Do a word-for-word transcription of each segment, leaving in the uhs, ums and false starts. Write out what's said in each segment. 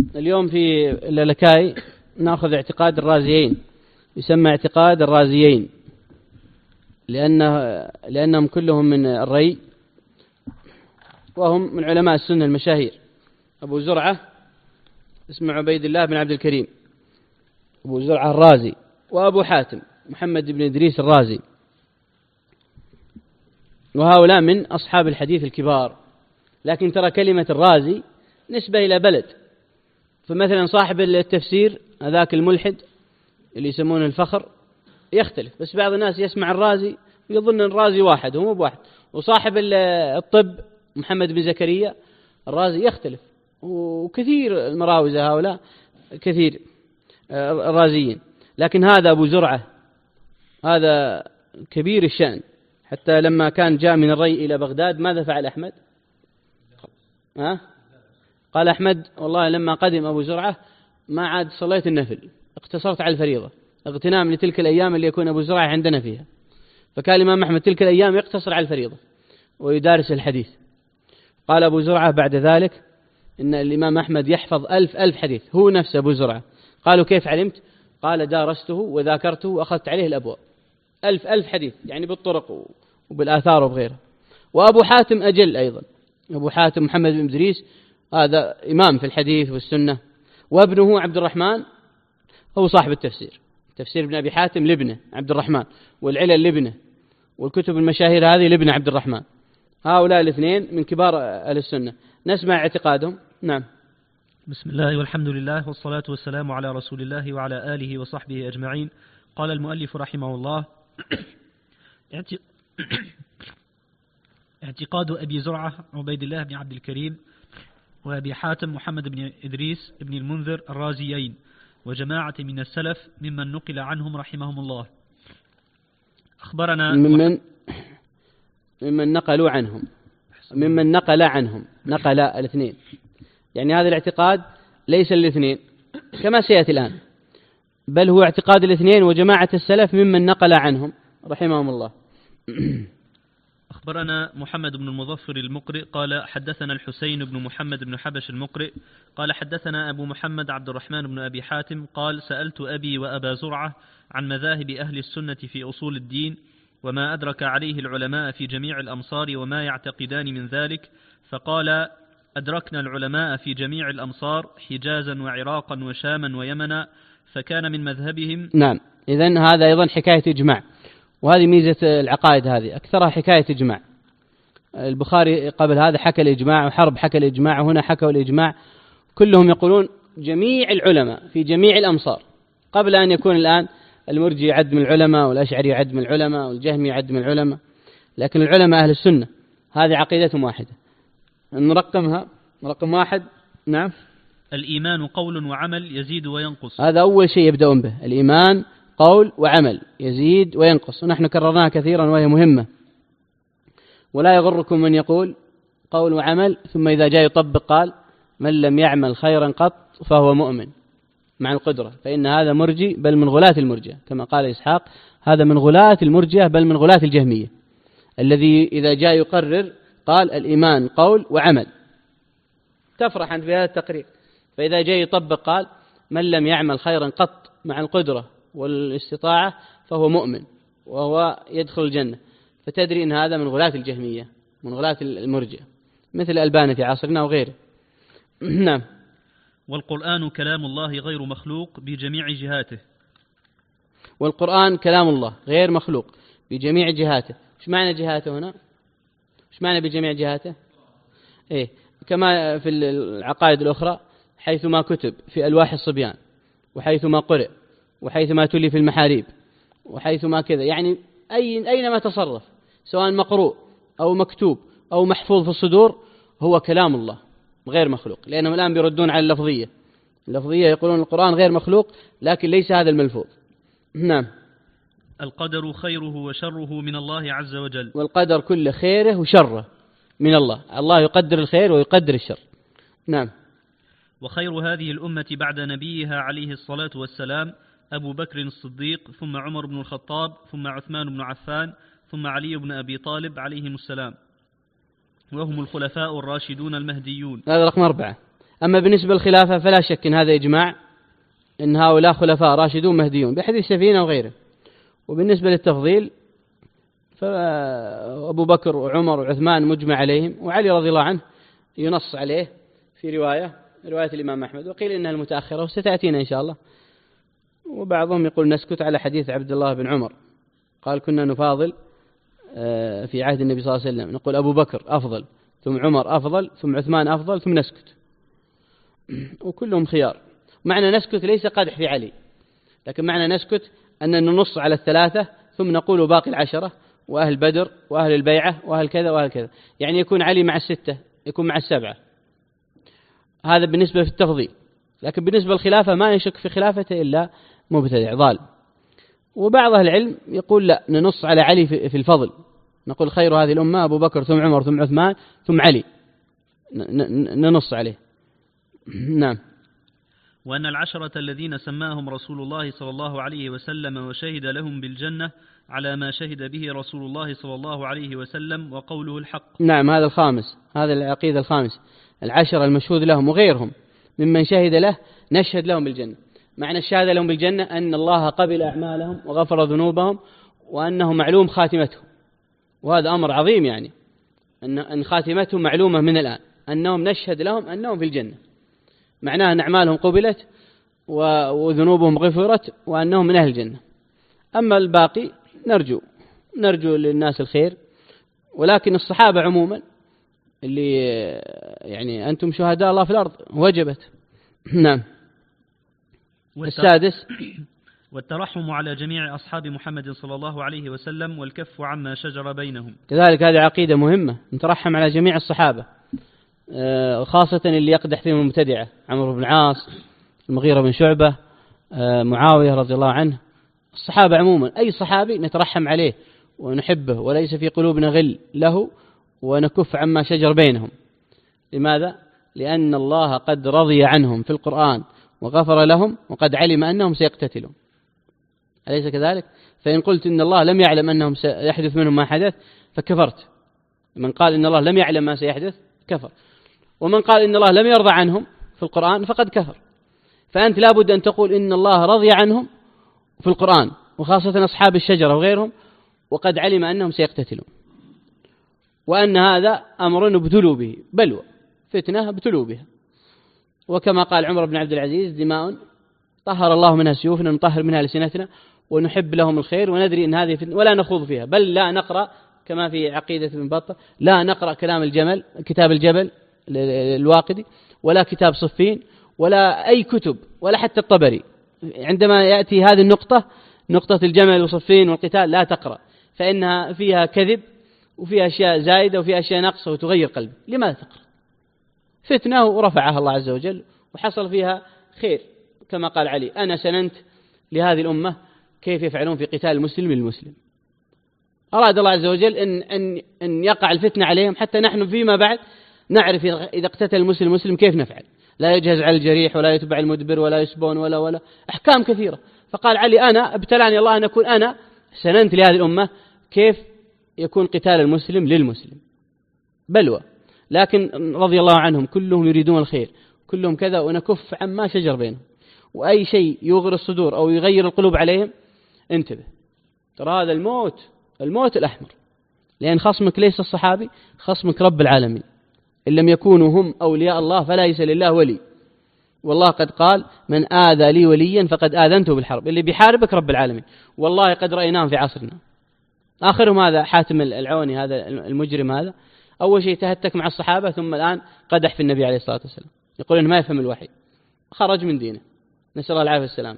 اليوم في اللالكائي نأخذ اعتقاد الرازيين، يسمى اعتقاد الرازيين لأنه لأنهم كلهم من الري، وهم من علماء السنة المشاهير. أبو زرعة اسمه عبيد الله بن عبد الكريم، أبو زرعة الرازي، وأبو حاتم محمد بن إدريس الرازي، وهؤلاء من أصحاب الحديث الكبار. لكن ترى كلمة الرازي نسبة إلى بلد، فمثلا صاحب التفسير هذاك الملحد اللي يسمونه الفخر يختلف، بس بعض الناس يسمع الرازي ويظن الرازي واحد، هو مو بواحد. وصاحب الطب محمد بن زكريا الرازي يختلف، وكثير المراوزة هؤلاء كثير الرازيين. لكن هذا أبو زرعة هذا كبير الشأن، حتى لما كان جاء من الري إلى بغداد ماذا فعل أحمد؟ ها؟ قال أحمد والله لما قدم أبو زرعة ما عاد صليت النفل، اقتصرت على الفريضة، اغتنام لتلك الأيام اللي يكون أبو زرعة عندنا فيها. فكان الإمام أحمد تلك الأيام يقتصر على الفريضة ويدارس الحديث. قال أبو زرعة بعد ذلك إن الإمام أحمد يحفظ ألف ألف حديث، هو نفسه أبو زرعة. قالوا كيف علمت؟ قال دارسته وذاكرته وأخذت عليه الأبواب، ألف ألف حديث يعني بالطرق وبالآثار وبغيرها. وأبو حاتم أجل أيضا، أبو حاتم محمد بن إدريس هذا إمام في الحديث والسنة، وابنه عبد الرحمن هو صاحب التفسير، تفسير ابن أبي حاتم لابنه عبد الرحمن، والعلل لابنه، والكتب المشاهير هذه لابن عبد الرحمن. هؤلاء الاثنين من كبار أهل السنة، نسمع اعتقادهم. نعم. بسم الله والحمد لله والصلاة والسلام على رسول الله وعلى آله وصحبه أجمعين. قال المؤلف رحمه الله: اعتقاد أبي زرعة عبيد الله بن عبد الكريم وأبي حاتم محمد بن إدريس بن المنذر الرازيين وجماعة من السلف ممن نقل عنهم رحمهم الله. أخبرنا ممن ممن نقلوا عنهم ممن نقل عنهم نقل الاثنين، يعني هذا الاعتقاد ليس الاثنين كما سيأتي الآن، بل هو اعتقاد الاثنين وجماعة السلف ممن نقل عنهم رحمهم الله. أخبرنا محمد بن المظفر المقرئ قال حدثنا الحسين بن محمد بن حبش المقرئ قال حدثنا أبو محمد عبد الرحمن بن أبي حاتم قال سألت أبي وأبا زرعة عن مذاهب أهل السنة في أصول الدين وما أدرك عليه العلماء في جميع الأمصار وما يعتقدان من ذلك، فقال أدركنا العلماء في جميع الأمصار حجازا وعراقا وشاما ويمنا، فكان من مذهبهم. نعم، إذن هذا أيضا حكاية إجماع، وهذه ميزة العقائد، هذه أكثرها حكاية إجماع. البخاري قبل هذا حكى الإجماع، وحرب حكى الإجماع، وهنا حكوا الإجماع. كلهم يقولون جميع العلماء في جميع الأمصار، قبل أن يكون الآن المرجي يعد من العلماء والأشعري يعد من العلماء والجهمي يعد من العلماء، لكن العلماء أهل السنة هذه عقيدتهم واحدة. نرقمها رقم واحد. نعم. الإيمان قول وعمل يزيد وينقص، هذا أول شيء يبدأون به، الإيمان قول وعمل يزيد وينقص، ونحن كررناها كثيرا وهي مهمة. ولا يغركم من يقول قول وعمل ثم إذا جاء يطبق قال من لم يعمل خيرا قط فهو مؤمن مع القدرة، فإن هذا مرجي بل من غلاة المرجئة، كما قال إسحاق هذا من غلاة المرجئة بل من غلاة الجهمية، الذي إذا جاء يقرر قال الإيمان قول وعمل تفرح في هذا التقرير، فإذا جاء يطبق قال من لم يعمل خيرا قط مع القدرة والاستطاعة فهو مؤمن وهو يدخل الجنة، فتدري أن هذا من غلاة الجهمية من غلاة المرجئة مثل الألباني في عصرنا وغيره. نعم. والقرآن كلام الله غير مخلوق بجميع جهاته. والقرآن كلام الله غير مخلوق بجميع جهاته. ايش معنى جهاته هنا؟ ايش معنى بجميع جهاته؟ إيه كما في العقائد الأخرى، حيثما كتب في ألواح الصبيان، وحيثما قرئ، وحيثما تلي في المحاريب، وحيثما كذا، يعني أي أينما تصرف سواء مقروء أو مكتوب أو محفوظ في الصدور هو كلام الله غير مخلوق، لأنهم الآن بيردون على اللفظية. اللفظية يقولون القرآن غير مخلوق لكن ليس هذا الملفوظ. نعم. القدر خيره وشره من الله عز وجل. والقدر كل خيره وشره من الله، الله يقدر الخير ويقدر الشر. نعم. وخير هذه الأمة بعد نبيها عليه الصلاة والسلام أبو بكر الصديق، ثم عمر بن الخطاب، ثم عثمان بن عفان، ثم علي بن أبي طالب عليهم السلام، وهم الخلفاء الراشدون المهديون. هذا رقم أربعة. أما بالنسبة للخلافة فلا شك أن هذا إجماع أن هؤلاء خلفاء راشدون مهديون بحديث سفينة وغيره. وبالنسبة للتفضيل فأبو بكر وعمر وعثمان مجمع عليهم، وعلي رضي الله عنه ينص عليه في رواية رواية الإمام أحمد، وقيل إنها المتأخرة وستأتينا إن شاء الله. وبعضهم يقول نسكت على حديث عبد الله بن عمر قال كنا نفاضل في عهد النبي صلى الله عليه وسلم، نقول أبو بكر أفضل ثم عمر أفضل ثم عثمان أفضل ثم نسكت، وكلهم خيار. معنى نسكت ليس قدح في علي، لكن معنى نسكت أن ننص على الثلاثة ثم نقول باقي العشرة وأهل بدر وأهل البيعة وأهل كذا وأهل كذا، يعني يكون علي مع الستة، يكون مع السبعة. هذا بالنسبة في التفضيل. لكن بالنسبة للخلافة ما يشك في خلافته إلا مبتدع ضال. وبعض أهل العلم يقول لا، ننص على علي في الفضل، نقول خير هذه الأمة أبو بكر ثم عمر ثم عثمان ثم علي، ننص عليه. نعم. وأن العشرة الذين سماهم رسول الله صلى الله عليه وسلم وشهد لهم بالجنة على ما شهد به رسول الله صلى الله عليه وسلم وقوله الحق. نعم، هذا الخامس، هذا العقيدة الخامس، العشرة المشهود لهم وغيرهم ممن شهد له نشهد لهم بالجنة. معنى الشهادة لهم بالجنة أن الله قبل أعمالهم وغفر ذنوبهم وأنه معلوم خاتمتهم، وهذا أمر عظيم، يعني أن خاتمتهم معلومة من الآن، أنهم نشهد لهم أنهم في الجنة، معناه أن أعمالهم قبلت وذنوبهم غفرت وأنهم من أهل الجنة. أما الباقي نرجو نرجو للناس الخير، ولكن الصحابة عموما اللي يعني أنتم شهداء الله في الأرض وجبت. نعم. السادس والترحم على جميع أصحاب محمد صلى الله عليه وسلم والكف عما شجر بينهم. كذلك هذه عقيدة مهمة، نترحم على جميع الصحابة، خاصة اللي يقدح فيهم المبتدعة، عمرو بن العاص، المغيرة بن شعبة، معاوية رضي الله عنه، الصحابة عموما أي صحابي نترحم عليه ونحبه وليس في قلوبنا غل له، ونكف عما شجر بينهم. لماذا؟ لأن الله قد رضي عنهم في القرآن وغفر لهم وقد علم أنهم سيقتتلون، أليس كذلك؟ فإن قلت إن الله لم يعلم أنهم سيحدث منهم ما حدث فكفرت. من قال إن الله لم يعلم ما سيحدث كفر، ومن قال إن الله لم يرضى عنهم في القرآن فقد كفر. فأنت لابد أن تقول إن الله رضي عنهم في القرآن، وخاصة أصحاب الشجرة وغيرهم، وقد علم أنهم سيقتتلون، وأن هذا أمر ابتلوا به، بلوى فتنة ابتلوا بها. وكما قال عمر بن عبد العزيز دماء طهر الله منها سيوفنا نطهر منها لسنتنا ونحب لهم الخير وندري أن هذه فتنة ولا نخوض فيها، بل لا نقرأ كما في عقيدة ابن بطة، لا نقرأ كلام الجمل كتاب الجبل الواقدي ولا كتاب صفين ولا أي كتب ولا حتى الطبري. عندما يأتي هذه النقطة، نقطة الجمل وصفين والقتال، لا تقرأ، فإنها فيها كذب وفيها أشياء زائدة وفيها أشياء ناقصة وتغير قلبي. لماذا تقرأ؟ فتنة ورفعها الله عز وجل وحصل فيها خير، كما قال علي أنا سننت لهذه الأمة كيف يفعلون في قتال المسلم للمسلم. أراد الله عز وجل أن, أن, أن يقع الفتنة عليهم حتى نحن فيما بعد نعرف إذا اقتتل المسلم المسلم كيف نفعل، لا يجهز على الجريح ولا يتبع المدبر ولا يسبون ولا ولا أحكام كثيرة. فقال علي أنا ابتلعني الله أن أكون أنا سننت لهذه الأمة كيف يكون قتال المسلم للمسلم، بلوى. لكن رضي الله عنهم كلهم يريدون الخير، كلهم كذا، ونكف عما شجر بينهم. وأي شيء يغر الصدور أو يغير القلوب عليهم انتبه، ترى هذا الموت الموت الأحمر، لأن خصمك ليس الصحابي، خصمك رب العالمين. إن لم يكونوا هم أولياء الله فلا ليس لله ولي، والله قد قال من آذى لي وليا فقد آذنته بالحرب. اللي بيحاربك رب العالمين، والله قد رأيناهم في عصرنا. آخرهم هذا حاتم العوني، هذا المجرم، هذا أول شيء تهتك مع الصحابة ثم الآن قدح في النبي عليه الصلاة والسلام، يقول إنه ما يفهم الوحي، خرج من دينه، نسأل الله العافية والسلام.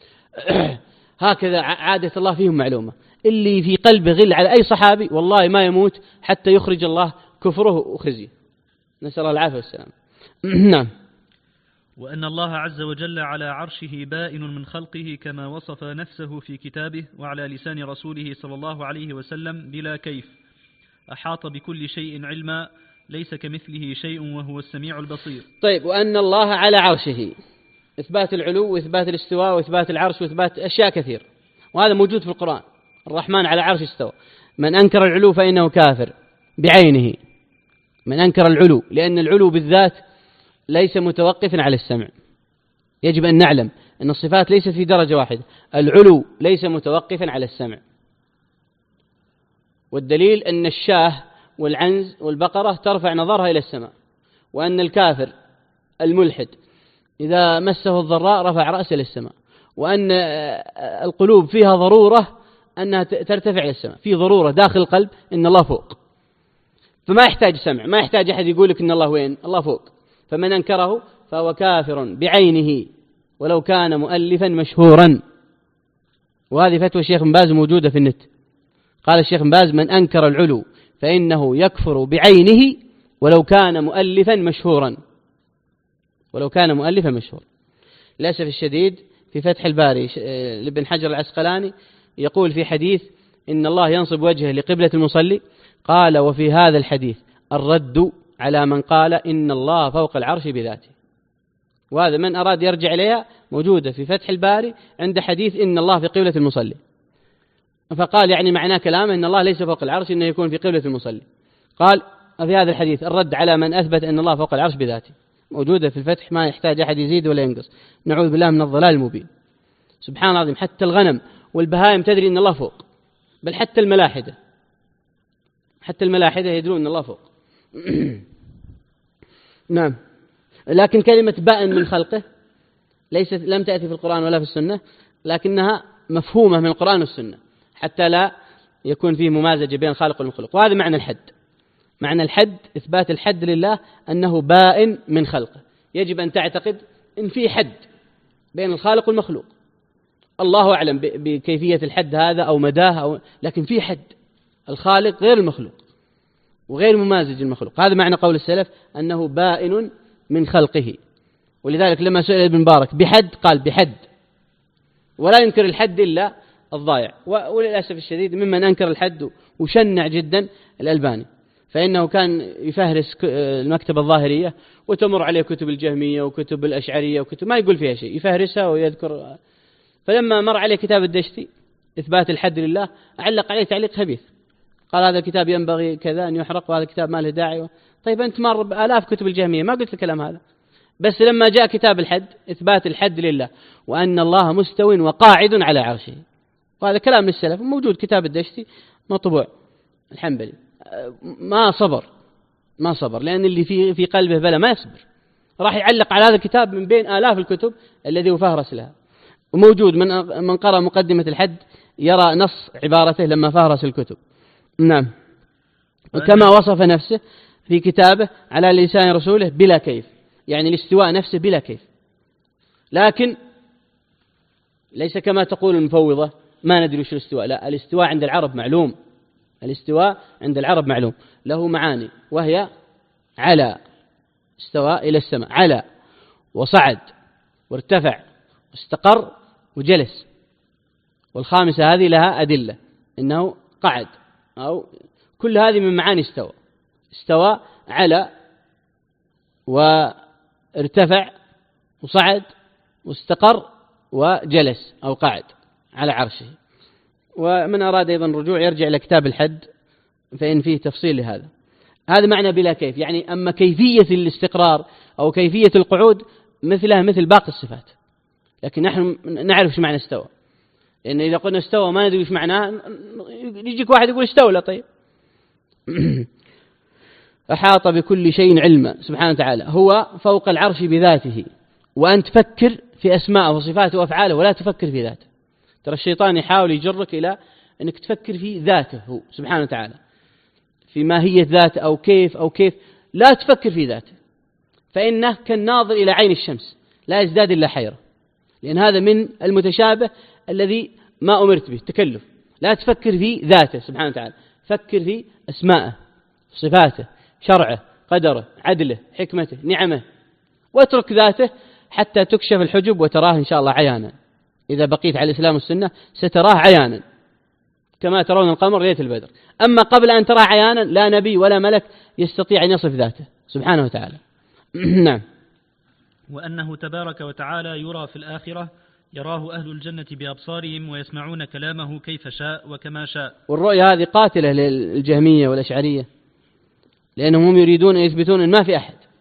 هكذا عادة الله فيهم معلومة، اللي في قلبه غل على أي صحابي والله ما يموت حتى يخرج الله كفره وخزيه، نسأل الله العافية والسلام. نعم. وأن الله عز وجل على عرشه بائن من خلقه كما وصف نفسه في كتابه وعلى لسان رسوله صلى الله عليه وسلم بلا كيف، أحاط بكل شيء علما، ليس كمثله شيء وهو السميع البصير. طيب، وأن الله على عرشه، إثبات العلو وإثبات الاستواء وإثبات العرش وإثبات أشياء كثير، وهذا موجود في القرآن. الرحمن على عرش استوى، من أنكر العلو فإنه كافر بعينه، من أنكر العلو، لأن العلو بالذات ليس متوقفا على السمع. يجب أن نعلم أن الصفات ليست في درجة واحدة. العلو ليس متوقفا على السمع، والدليل أن الشاه والعنز والبقرة ترفع نظرها إلى السماء، وأن الكافر الملحد إذا مسه الضراء رفع رأسه للسماء، وأن القلوب فيها ضرورة أنها ترتفع إلى السماء، في ضرورة داخل القلب إن الله فوق، فما يحتاج سمع، ما يحتاج أحد يقول لك إن الله وين، الله فوق. فمن أنكره فهو كافر بعينه ولو كان مؤلفا مشهورا. وهذه فتوى الشيخ بن باز موجودة في النت. قال الشيخ بن باز: من أنكر العلو فإنه يكفر بعينه ولو كان مؤلفا مشهورا، ولو كان مؤلفا مشهورا. للأسف الشديد في فتح الباري لابن حجر العسقلاني يقول في حديث إن الله ينصب وجهه لقبلة المصلي، قال: وفي هذا الحديث الرد على من قال إن الله فوق العرش بذاته. وهذا من أراد يرجع إليها موجودة في فتح الباري عند حديث إن الله في قبلة المصلي، فقال يعني معناه كلامه إن الله ليس فوق العرش، إنه يكون في قبلة المصلي. قال في هذا الحديث الرد على من أثبت أن الله فوق العرش بذاته، موجودة في الفتح، ما يحتاج أحد يزيد ولا ينقص. نعوذ بالله من الضلال المبين. سبحان الله العظيم، حتى الغنم والبهائم تدري أن الله فوق، بل حتى الملاحدة، حتى الملاحدة يدرون أن الله فوق. نعم. لكن كلمة بائن من خلقه ليست لم تأتي في القرآن ولا في السنة، لكنها مفهومة من القرآن والسنة حتى لا يكون فيه ممازجة بين الخالق والمخلوق. وهذا معنى الحد. معنى الحد إثبات الحد لله أنه بائن من خلقه. يجب أن تعتقد أن في حد بين الخالق والمخلوق. الله أعلم بكيفية الحد هذا أو مداه أو، لكن في حد. الخالق غير المخلوق وغير ممازج المخلوق. هذا معنى قول السلف أنه بائن من خلقه. ولذلك لما سئل ابن مبارك بحد قال بحد، ولا ينكر الحد إلا الضائع. وللأسف الشديد ممن أنكر الحد وشنع جدا الألباني، فإنه كان يفهرس المكتبة الظاهرية وتمر عليه كتب الجهمية وكتب الأشعرية وكتب ما يقول فيها شيء، يفهرسها ويذكر. فلما مر عليه كتاب الدشتي إثبات الحد لله أعلق عليه تعليق خبيث، قال هذا الكتاب ينبغي كذا أن يحرق، وهذا الكتاب ما له داعي. طيب أنت مر بآلاف كتب الجهمية ما قلت الكلام هذا، بس لما جاء كتاب الحد إثبات الحد لله وأن الله مستوٍ وقاعد على عرشه، وهذا كلام للسلف موجود كتاب الدشتي مطبوع الحنبلي. ما صبر ما صبر لأن اللي في في قلبه بلا ما يصبر، راح يعلق على هذا الكتاب من بين آلاف الكتب الذي وفهرس لها. وموجود من من قرأ مقدمة الحد يرى نص عبارته لما فهرس الكتب. نعم. وكما وصف نفسه في كتابه على لسان رسوله بلا كيف، يعني الاستواء نفسه بلا كيف. لكن ليس كما تقول المفوضة ما ندري وش الاستواء، لا، الاستواء عند العرب معلوم. الاستواء عند العرب معلوم، له معاني، وهي على، استوى إلى السماء، على وصعد وارتفع واستقر وجلس. والخامسة هذه لها أدلة، إنه قعد، أو كل هذه من معاني استوى. استوى على وارتفع وصعد واستقر وجلس أو قعد على عرشه. ومن أراد أيضا الرجوع يرجع إلى كتاب الحد فإن فيه تفصيل لهذا. هذا معنى بلا كيف، يعني أما كيفية الاستقرار أو كيفية القعود مثلها مثل باقي الصفات، لكن نحن نعرف ايش معنى استوى، لأن إذا قلنا استوى ما ندري ايش معناه يجيك واحد يقول استولى. طيب أحاط بكل شيء علما سبحانه وتعالى، هو فوق العرش بذاته، وأن تفكر في أسماءه وصفاته وأفعاله ولا تفكر في ذاته. ترى الشيطان يحاول يجرك إلى أنك تفكر في ذاته هو سبحانه وتعالى، في ماهية ذاته أو كيف أو كيف، لا تفكر في ذاته، فإنه كالناظر إلى عين الشمس لا يزداد إلا حيرة، لأن هذا من المتشابه الذي ما أمرت به، تكلف. لا تفكر في ذاته سبحانه وتعالى، فكر في أسماءه صفاته شرعه قدره عدله حكمته نعمه، واترك ذاته حتى تكشف الحجب وتراه إن شاء الله عيانا. إذا بقيت على الإسلام والسنة ستراه عيانا كما ترون القمر ليلة البدر. أما قبل أن تراه عيانا لا نبي ولا ملك يستطيع أن يصف ذاته سبحانه وتعالى. نعم. وأنه تبارك وتعالى يرى في الآخرة، يراه أهل الجنة بأبصارهم ويسمعون كلامه كيف شاء وكما شاء. والرؤية هذه قاتلة للجهمية والأشعرية، لأنهم هم يريدون أن يثبتون أن ما في أحد،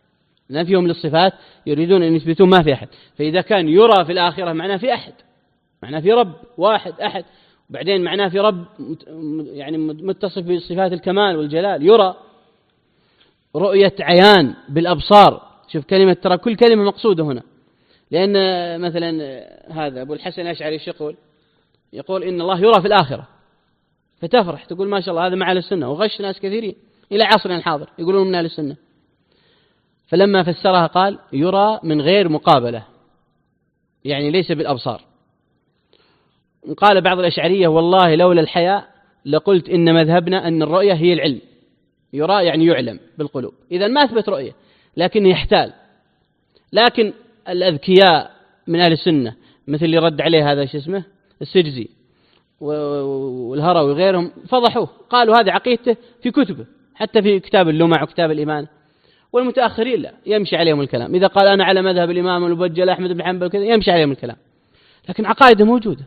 نفيهم للصفات يريدون أن يثبتون ما في أحد. فإذا كان يرى في الآخرة معناه في أحد، معناه في رب واحد أحد، وبعدين معناه في رب يعني متصف بصفات الكمال والجلال يرى. رؤية عيان بالأبصار، شوف كلمة ترى كل كلمة مقصودة هنا، لأن مثلا هذا أبو الحسن الأشعري يقول يقول إن الله يرى في الآخرة، فتفرح تقول ما شاء الله هذا مع أهل السنة، وغش ناس كثيرين إلى عصرنا الحاضر يقولون من أهل السنة. فلما فسرها قال يرى من غير مقابلة، يعني ليس بالأبصار. قال بعض الأشعرية والله لولا الحياء لقلت إن مذهبنا أن الرؤية هي العلم، يرى يعني يعلم بالقلوب، إذا ما أثبت رؤية لكن يحتال. لكن الأذكياء من أهل السنة مثل اللي رد عليه هذا شو اسمه السجزي والهروي وغيرهم فضحوه، قالوا هذه عقيدته في كتبه، حتى في كتاب اللمع وكتاب الإيمان. والمتأخرين لا يمشي عليهم الكلام، إذا قال أنا على مذهب الإمام المبجل أحمد بن حنبل كذا يمشي عليهم الكلام، لكن عقائده موجودة.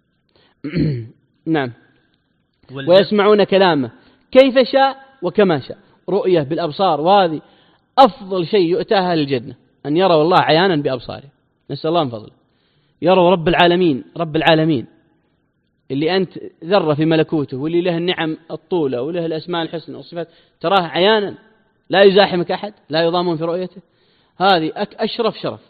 نعم. ويسمعون كلامه كيف شاء وكما شاء، رؤية بالأبصار، وهذه أفضل شيء يؤتاها للجنة، أن يروا الله عيانا بأبصاره، نسأل الله من فضله، يروا رب العالمين، رب العالمين اللي أنت ذرة في ملكوته، واللي له النعم الطولة وله الأسماء الحسنى والصفات، تراه عيانا لا يزاحمك أحد، لا يضامون في رؤيته، هذه أشرف شرف.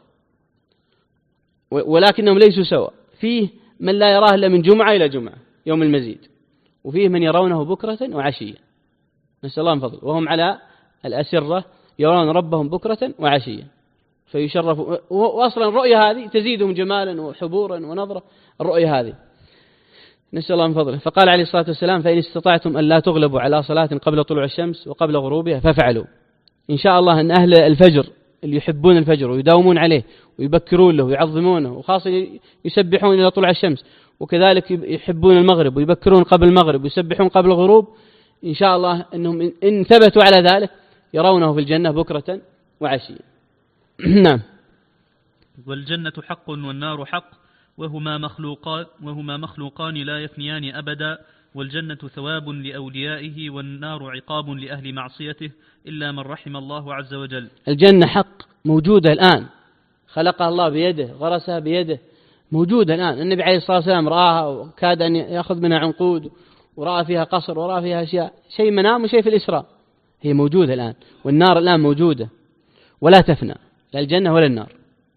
ولكنهم ليسوا سواء، فيه من لا يراه إلا من جمعة إلى جمعة يوم المزيد، وفيه من يرونه بكرة وعشية، نسأل الله من فضله، وهم على الأسرة يرون ربهم بكرة وعشية فيشرفوا. وأصلا الرؤية هذه تزيدهم جمالا وحبورا ونظرة، الرؤية هذه نسأل الله من فضله. فقال عليه الصلاة والسلام فإن استطعتم أن لا تغلبوا على صلاة قبل طلوع الشمس وقبل غروبها ففعلوا. إن شاء الله أن أهل الفجر اللي يحبون الفجر ويداومون عليه ويبكرون له ويعظمونه، وخاصة يسبحون إلى طلوع الشمس، وكذلك يحبون المغرب ويبكرون قبل المغرب ويسبحون قبل الغروب، إن شاء الله أنهم إن ثبتوا على ذلك يرونه في الجنة بكرة وعشية. نعم. والجنة حق والنار حق، وهما مخلوقان وهما مخلوقان لا يفنيان أبدا، والجنة ثواب لأوليائه والنار عقاب لأهل معصيته إلا من رحم الله عز وجل. الجنة حق موجودة الآن، خلقها الله بيده، غرسها بيده، موجودة الآن. النبي عليه الصلاة والسلام رآها وكاد أن يأخذ منها عنقود، ورأى فيها قصر، ورأى فيها أشياء، شيء منام وشيء في الإسراء، هي موجودة الآن. والنار الآن موجودة ولا تفنى، لا الجنة ولا النار.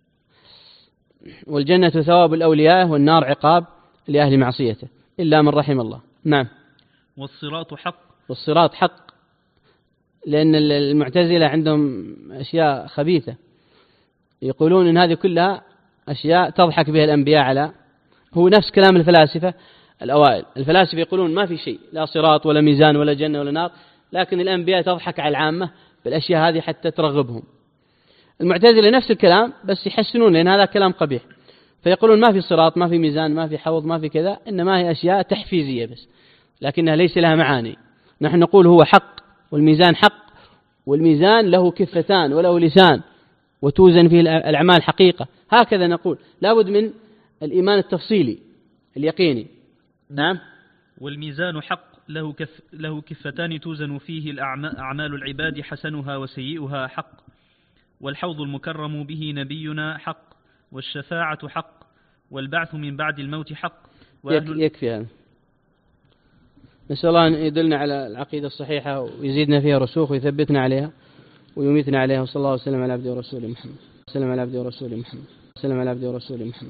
والجنة ثواب الأولياء والنار عقاب لأهل معصيته إلا من رحم الله. نعم. والصراط حق. والصراط حق، لأن المعتزلة عندهم أشياء خبيثة، يقولون إن هذه كلها أشياء تضحك بها الأنبياء على، هو نفس كلام الفلاسفة الأوائل. الفلاسفة يقولون ما في شيء، لا صراط ولا ميزان ولا جنة ولا نار، لكن الأنبياء تضحك على العامة بالأشياء هذه حتى ترغبهم. المعتزلة نفس الكلام بس يحسنون، لأن هذا كلام قبيح، فيقولون ما في صراط، ما في ميزان، ما في حوض، ما في كذا، إنما هي أشياء تحفيزية بس، لكنها ليس لها معاني. نحن نقول هو حق، والميزان حق، والميزان له كفتان وله لسان، وتوزن فيه الأعمال حقيقة، هكذا نقول. لابد من الإيمان التفصيلي اليقيني. نعم. والميزان حق له, كف له كفتان توزن فيه أعمال العباد حسنها وسيئها حق. والحوض المكرم به نبينا حق، والشفاعة حق، والبعث من بعد الموت حق. يكفي هذا. نسأل الله أن يدلنا على العقيدة الصحيحة ويزيدنا فيها رسوخ ويثبتنا عليها ويميتنا عليها. وصلى الله وسلم على عبده ورسوله محمد. وسلم على عبده ورسوله محمد. وسلم على عبده ورسوله محمد.